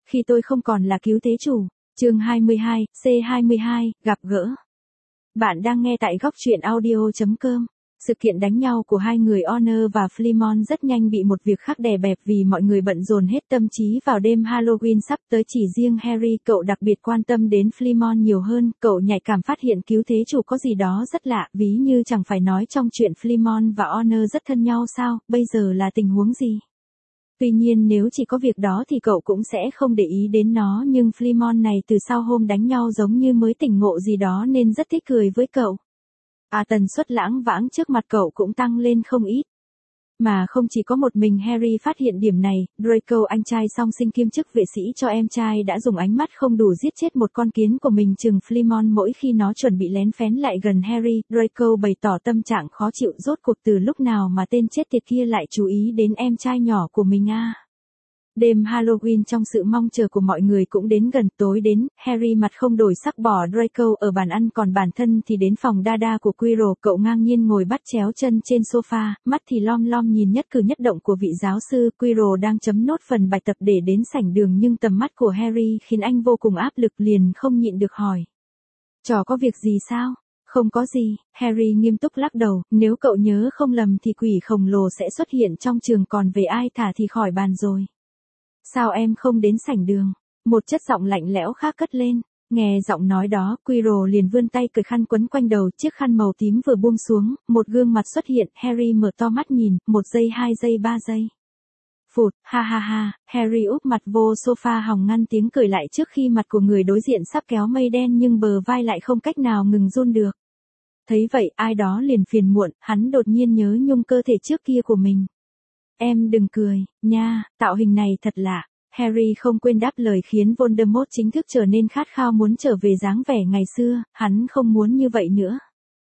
Khi tôi không còn là cứu thế chủ. Chương 22, C22, gặp gỡ. Bạn đang nghe tại góc truyện audio.com. Sự kiện đánh nhau của hai người Honor và Flemon rất nhanh bị một việc khác đè bẹp vì mọi người bận dồn hết tâm trí vào đêm Halloween sắp tới. Chỉ riêng Harry, cậu đặc biệt quan tâm đến Flemon nhiều hơn. Cậu nhạy cảm phát hiện cứu thế chủ có gì đó rất lạ, ví như chẳng phải nói trong chuyện Flemon và Honor rất thân nhau sao, bây giờ là tình huống gì? Tuy nhiên nếu chỉ có việc đó thì cậu cũng sẽ không để ý đến nó, nhưng Flemon này từ sau hôm đánh nhau giống như mới tỉnh ngộ gì đó nên rất thích cười với cậu. Tần suất lãng vãng trước mặt cậu cũng tăng lên không ít. Mà không chỉ có một mình Harry phát hiện điểm này, Draco anh trai song sinh kiêm chức vệ sĩ cho em trai đã dùng ánh mắt không đủ giết chết một con kiến của mình chừng Flemon mỗi khi nó chuẩn bị lén phén lại gần Harry. Draco bày tỏ tâm trạng khó chịu, rốt cuộc từ lúc nào mà tên chết tiệt kia lại chú ý đến em trai nhỏ của mình à. Đêm Halloween trong sự mong chờ của mọi người cũng đến gần. Tối đến, Harry mặt không đổi sắc bỏ Draco ở bàn ăn, còn bản thân thì đến phòng Dada của Quirrell. Cậu ngang nhiên ngồi bắt chéo chân trên sofa, mắt thì lom lom nhìn nhất cử nhất động của vị giáo sư. Quirrell đang chấm nốt phần bài tập để đến sảnh đường, nhưng tầm mắt của Harry khiến anh vô cùng áp lực, liền không nhịn được hỏi. Trò có việc gì sao? Không có gì, Harry nghiêm túc lắc đầu, nếu cậu nhớ không lầm thì quỷ khổng lồ sẽ xuất hiện trong trường, còn về ai thả thì khỏi bàn rồi. Sao em không đến sảnh đường? Một chất giọng lạnh lẽo khác cất lên. Nghe giọng nói đó, Quirrell liền vươn tay cởi khăn quấn quanh đầu. Chiếc khăn màu tím vừa buông xuống, một gương mặt xuất hiện. Harry mở to mắt nhìn, 1 giây, 2 giây, 3 giây. Phụt, ha ha ha, Harry úp mặt vô sofa hòng ngăn tiếng cười lại trước khi mặt của người đối diện sắp kéo mây đen, nhưng bờ vai lại không cách nào ngừng run được. Thấy vậy, ai đó liền phiền muộn, hắn đột nhiên nhớ nhung cơ thể trước kia của mình. Em đừng cười, nha, tạo hình này thật lạ. Harry không quên đáp lời khiến Voldemort chính thức trở nên khát khao muốn trở về dáng vẻ ngày xưa, hắn không muốn như vậy nữa.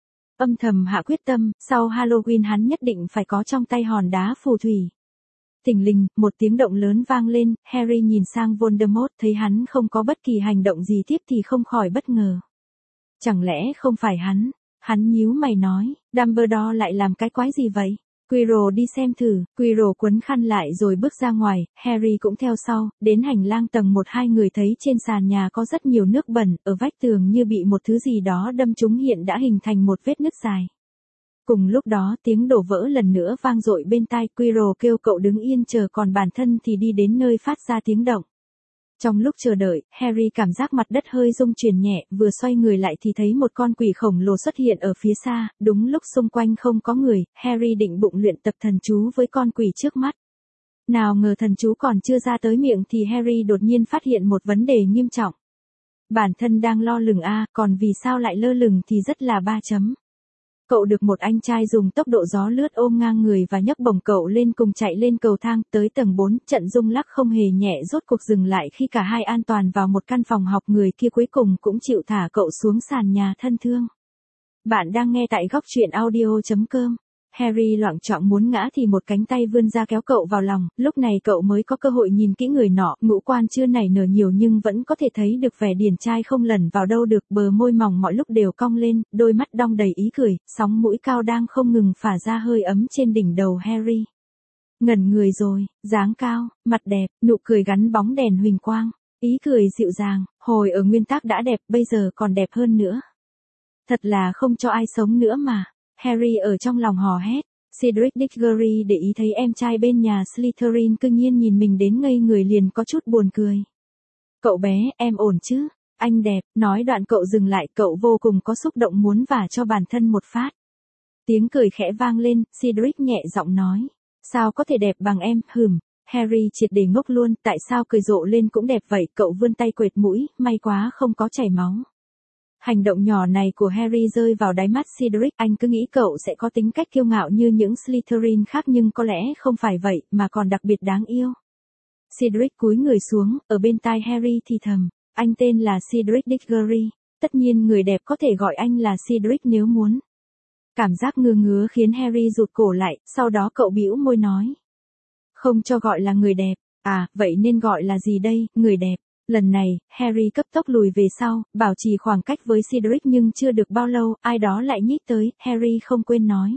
Âm thầm hạ quyết tâm, sau Halloween hắn nhất định phải có trong tay hòn đá phù thủy. Thình lình, một tiếng động lớn vang lên, Harry nhìn sang Voldemort, thấy hắn không có bất kỳ hành động gì tiếp thì không khỏi bất ngờ. Chẳng lẽ không phải hắn? Hắn nhíu mày nói, Dumbledore lại làm cái quái gì vậy? Quirrell đi xem thử. Quirrell quấn khăn lại rồi bước ra ngoài, Harry cũng theo sau. Đến hành lang tầng 1, hai người thấy trên sàn nhà có rất nhiều nước bẩn, ở vách tường như bị một thứ gì đó đâm trúng, hiện đã hình thành một vết nứt dài. Cùng lúc đó tiếng đổ vỡ lần nữa vang dội bên tai. Quirrell kêu cậu đứng yên chờ, còn bản thân thì đi đến nơi phát ra tiếng động. Trong lúc chờ đợi, Harry cảm giác mặt đất hơi rung chuyển nhẹ, vừa xoay người lại thì thấy một con quỷ khổng lồ xuất hiện ở phía xa. Đúng lúc xung quanh không có người, Harry định bụng luyện tập thần chú với con quỷ trước mắt. Nào ngờ thần chú còn chưa ra tới miệng thì Harry đột nhiên phát hiện một vấn đề nghiêm trọng. Bản thân đang lo lửng còn vì sao lại lơ lửng thì rất là 3 chấm. Cậu được một anh trai dùng tốc độ gió lướt ôm ngang người và nhấc bổng cậu lên, cùng chạy lên cầu thang tới tầng 4. Trận rung lắc không hề nhẹ rốt cuộc dừng lại khi cả hai an toàn vào một căn phòng học. Người kia cuối cùng cũng chịu thả cậu xuống sàn nhà thân thương. Bạn đang nghe tại góc truyện audio.com. Harry loạng choạng muốn ngã thì một cánh tay vươn ra kéo cậu vào lòng, lúc này cậu mới có cơ hội nhìn kỹ người nọ. Ngũ quan chưa nảy nở nhiều nhưng vẫn có thể thấy được vẻ điển trai không lẩn vào đâu được, bờ môi mỏng mọi lúc đều cong lên, đôi mắt đong đầy ý cười, sóng mũi cao đang không ngừng phả ra hơi ấm trên đỉnh đầu Harry. Ngẩn người rồi, dáng cao, mặt đẹp, nụ cười gắn bóng đèn huỳnh quang, ý cười dịu dàng, hồi ở nguyên tắc đã đẹp, bây giờ còn đẹp hơn nữa. Thật là không cho ai sống nữa mà. Harry ở trong lòng hò hét. Cedric Diggory để ý thấy em trai bên nhà Slytherin cư nhiên nhìn mình đến ngây người, liền có chút buồn cười. Cậu bé, em ổn chứ? Anh đẹp, nói đoạn cậu dừng lại, cậu vô cùng có xúc động muốn vả cho bản thân một phát. Tiếng cười khẽ vang lên, Cedric nhẹ giọng nói. Sao có thể đẹp bằng em, Harry triệt để ngốc luôn, tại sao cười rộ lên cũng đẹp vậy? Cậu vươn tay quệt mũi, may quá không có chảy máu. Hành động nhỏ này của Harry rơi vào đáy mắt Cedric, anh cứ nghĩ cậu sẽ có tính cách kiêu ngạo như những Slytherin khác nhưng có lẽ không phải vậy, mà còn đặc biệt đáng yêu. Cedric cúi người xuống, ở bên tai Harry thì thầm, anh tên là Cedric Diggory, tất nhiên người đẹp có thể gọi anh là Cedric nếu muốn. Cảm giác ngứa ngứa khiến Harry rụt cổ lại, sau đó cậu bĩu môi nói. Không cho gọi là người đẹp, vậy nên gọi là gì đây, người đẹp. Lần này, Harry cấp tốc lùi về sau, bảo trì khoảng cách với Cedric, nhưng chưa được bao lâu, ai đó lại nhích tới, Harry không quên nói.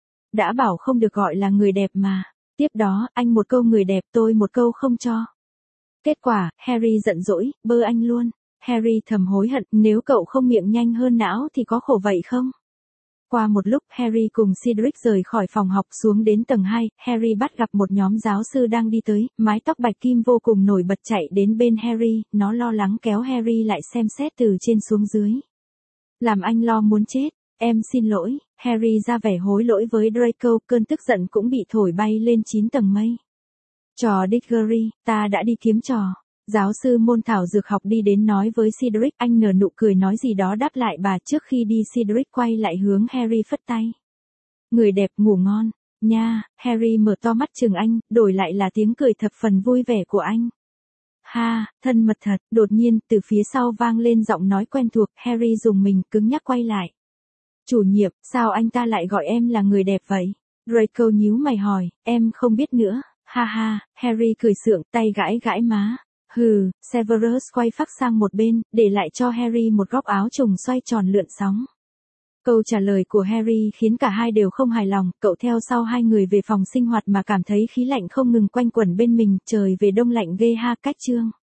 Đã bảo không được gọi là người đẹp mà. Tiếp đó, anh một câu người đẹp, tôi một câu không cho. Kết quả, Harry giận dỗi, bơ anh luôn. Harry thầm hối hận, nếu cậu không miệng nhanh hơn não thì có khổ vậy không? Qua một lúc, Harry cùng Cedric rời khỏi phòng học xuống đến tầng 2, Harry bắt gặp một nhóm giáo sư đang đi tới, mái tóc bạch kim vô cùng nổi bật chạy đến bên Harry, nó lo lắng kéo Harry lại xem xét từ trên xuống dưới. Làm anh lo muốn chết, em xin lỗi, Harry ra vẻ hối lỗi với Draco, cơn tức giận cũng bị thổi bay lên 9 tầng mây. Trò Diggory, ta đã đi kiếm trò. Giáo sư môn thảo dược học đi đến nói với Cedric, anh nở nụ cười nói gì đó đáp lại bà. Trước khi đi Cedric quay lại hướng Harry phất tay. Người đẹp ngủ ngon, nha. Harry mở to mắt chừng anh, đổi lại là tiếng cười thập phần vui vẻ của anh. Ha, thân mật thật. Đột nhiên, từ phía sau vang lên giọng nói quen thuộc, Harry dùng mình cứng nhắc quay lại. Chủ nhiệm, sao anh ta lại gọi em là người đẹp vậy? Draco nhíu mày hỏi, em không biết nữa. Ha ha, Harry cười sượng, tay gãi gãi má. Hừ, Severus quay phác sang một bên, để lại cho Harry một góc áo trùng xoay tròn lượn sóng. Câu trả lời của Harry khiến cả hai đều không hài lòng, cậu theo sau hai người về phòng sinh hoạt mà cảm thấy khí lạnh không ngừng quanh quẩn bên mình, trời về đông lạnh ghê ha. Cách chương